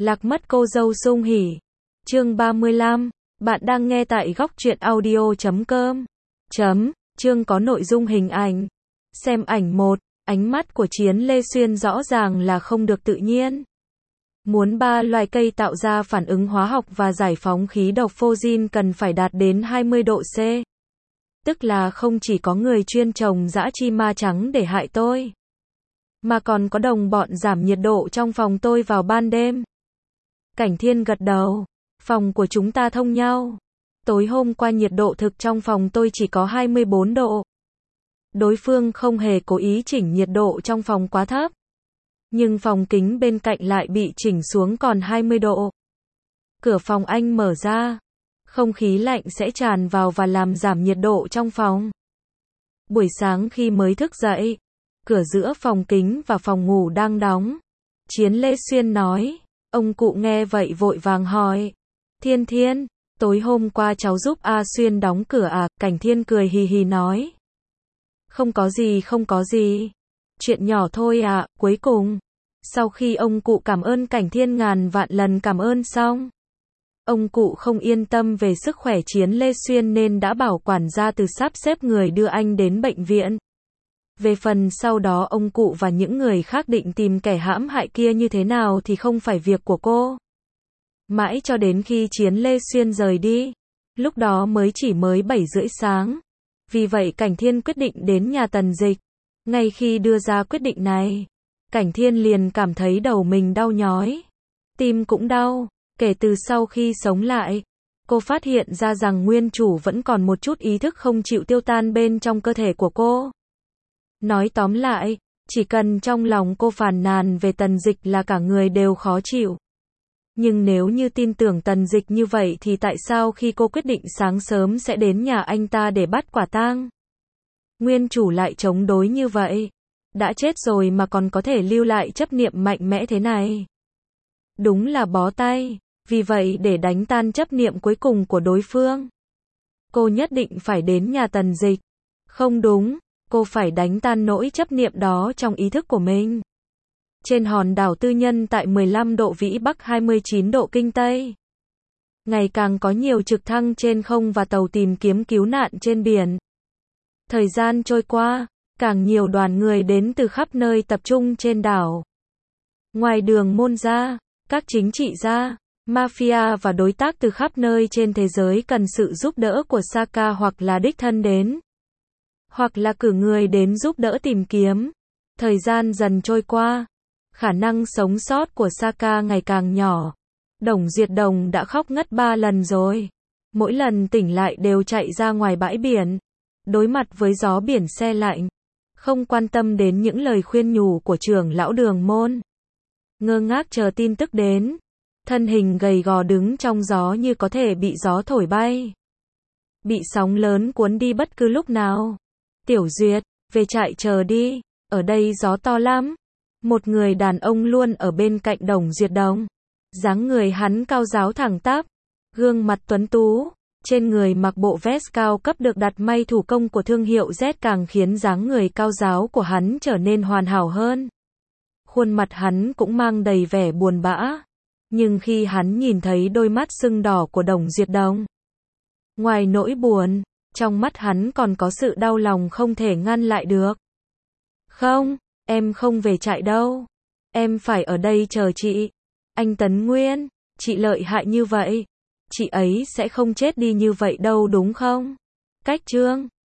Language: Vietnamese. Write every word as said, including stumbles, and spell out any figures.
Lạc mất cô dâu sung hỉ. Chương ba mươi lăm. Bạn đang nghe tại góc truyện audio chấm com. Chấm. Chương có nội dung hình ảnh. Xem ảnh một. Ánh mắt của Chiến Lê Xuyên rõ ràng là không được tự nhiên. Muốn ba loài cây tạo ra phản ứng hóa học và giải phóng khí độc phosgene cần phải đạt đến hai mươi độ C. Tức là không chỉ có người chuyên trồng dã chi ma trắng để hại tôi, mà còn có đồng bọn giảm nhiệt độ trong phòng tôi vào ban đêm. Cảnh Thiên gật đầu. Phòng của chúng ta thông nhau. Tối hôm qua nhiệt độ thực trong phòng tôi chỉ có hai mươi bốn độ. Đối phương không hề cố ý chỉnh nhiệt độ trong phòng quá thấp. Nhưng phòng kính bên cạnh lại bị chỉnh xuống còn hai mươi độ. Cửa phòng anh mở ra. Không khí lạnh sẽ tràn vào và làm giảm nhiệt độ trong phòng. Buổi sáng khi mới thức dậy, cửa giữa phòng kính và phòng ngủ đang đóng. Chiến Lê Xuyên nói. Ông cụ nghe vậy vội vàng hỏi. Thiên Thiên, tối hôm qua cháu giúp A Xuyên đóng cửa à? Cảnh Thiên cười hì hì nói. Không có gì không có gì. Chuyện nhỏ thôi à. Cuối cùng, sau khi ông cụ cảm ơn Cảnh Thiên ngàn vạn lần cảm ơn xong, ông cụ không yên tâm về sức khỏe Chiến Lê Xuyên nên đã bảo quản gia từ sắp xếp người đưa anh đến bệnh viện. Về phần sau đó ông cụ và những người khác định tìm kẻ hãm hại kia như thế nào thì không phải việc của cô. Mãi cho đến khi Chiến Lê Xuyên rời đi, lúc đó mới chỉ mới bảy rưỡi sáng. Vì vậy Cảnh Thiên quyết định đến nhà Tần Dịch. Ngay khi đưa ra quyết định này, Cảnh Thiên liền cảm thấy đầu mình đau nhói. Tim cũng đau. Kể từ sau khi sống lại, cô phát hiện ra rằng nguyên chủ vẫn còn một chút ý thức không chịu tiêu tan bên trong cơ thể của cô. Nói tóm lại, chỉ cần trong lòng cô phàn nàn về Tần Dịch là cả người đều khó chịu. Nhưng nếu như tin tưởng Tần Dịch như vậy thì tại sao khi cô quyết định sáng sớm sẽ đến nhà anh ta để bắt quả tang, nguyên chủ lại chống đối như vậy? Đã chết rồi mà còn có thể lưu lại chấp niệm mạnh mẽ thế này. Đúng là bó tay. Vì vậy để đánh tan chấp niệm cuối cùng của đối phương, cô nhất định phải đến nhà Tần Dịch. Không đúng, cô phải đánh tan nỗi chấp niệm đó trong ý thức của mình. Trên hòn đảo tư nhân tại mười lăm độ Vĩ Bắc hai mươi chín độ Kinh Tây, ngày càng có nhiều trực thăng trên không và tàu tìm kiếm cứu nạn trên biển. Thời gian trôi qua, càng nhiều đoàn người đến từ khắp nơi tập trung trên đảo. Ngoài Đường Môn ra, các chính trị gia, mafia và đối tác từ khắp nơi trên thế giới cần sự giúp đỡ của Saka hoặc là đích thân đến, hoặc là cử người đến giúp đỡ tìm kiếm. Thời gian dần trôi qua, khả năng sống sót của Saka ngày càng nhỏ. Đồng Diệt Đồng đã khóc ngất ba lần rồi. Mỗi lần tỉnh lại đều chạy ra ngoài bãi biển, đối mặt với gió biển se lạnh, không quan tâm đến những lời khuyên nhủ của trưởng lão Đường Môn. Ngơ ngác chờ tin tức đến. Thân hình gầy gò đứng trong gió như có thể bị gió thổi bay, bị sóng lớn cuốn đi bất cứ lúc nào. Tiểu Duyệt, về trại chờ đi, ở đây gió to lắm. Một người đàn ông luôn ở bên cạnh Đồng Diệt Đồng. Dáng người hắn cao ráo thẳng tắp, gương mặt tuấn tú, trên người mặc bộ vest cao cấp được đặt may thủ công của thương hiệu Z càng khiến dáng người cao ráo của hắn trở nên hoàn hảo hơn. Khuôn mặt hắn cũng mang đầy vẻ buồn bã. Nhưng khi hắn nhìn thấy đôi mắt sưng đỏ của Đồng Diệt Đồng, ngoài nỗi buồn, trong mắt hắn còn có sự đau lòng không thể ngăn lại được. Không, em không về trại đâu. Em phải ở đây chờ chị. Anh Tấn Nguyên, chị lợi hại như vậy, chị ấy sẽ không chết đi như vậy đâu đúng không? Cách chương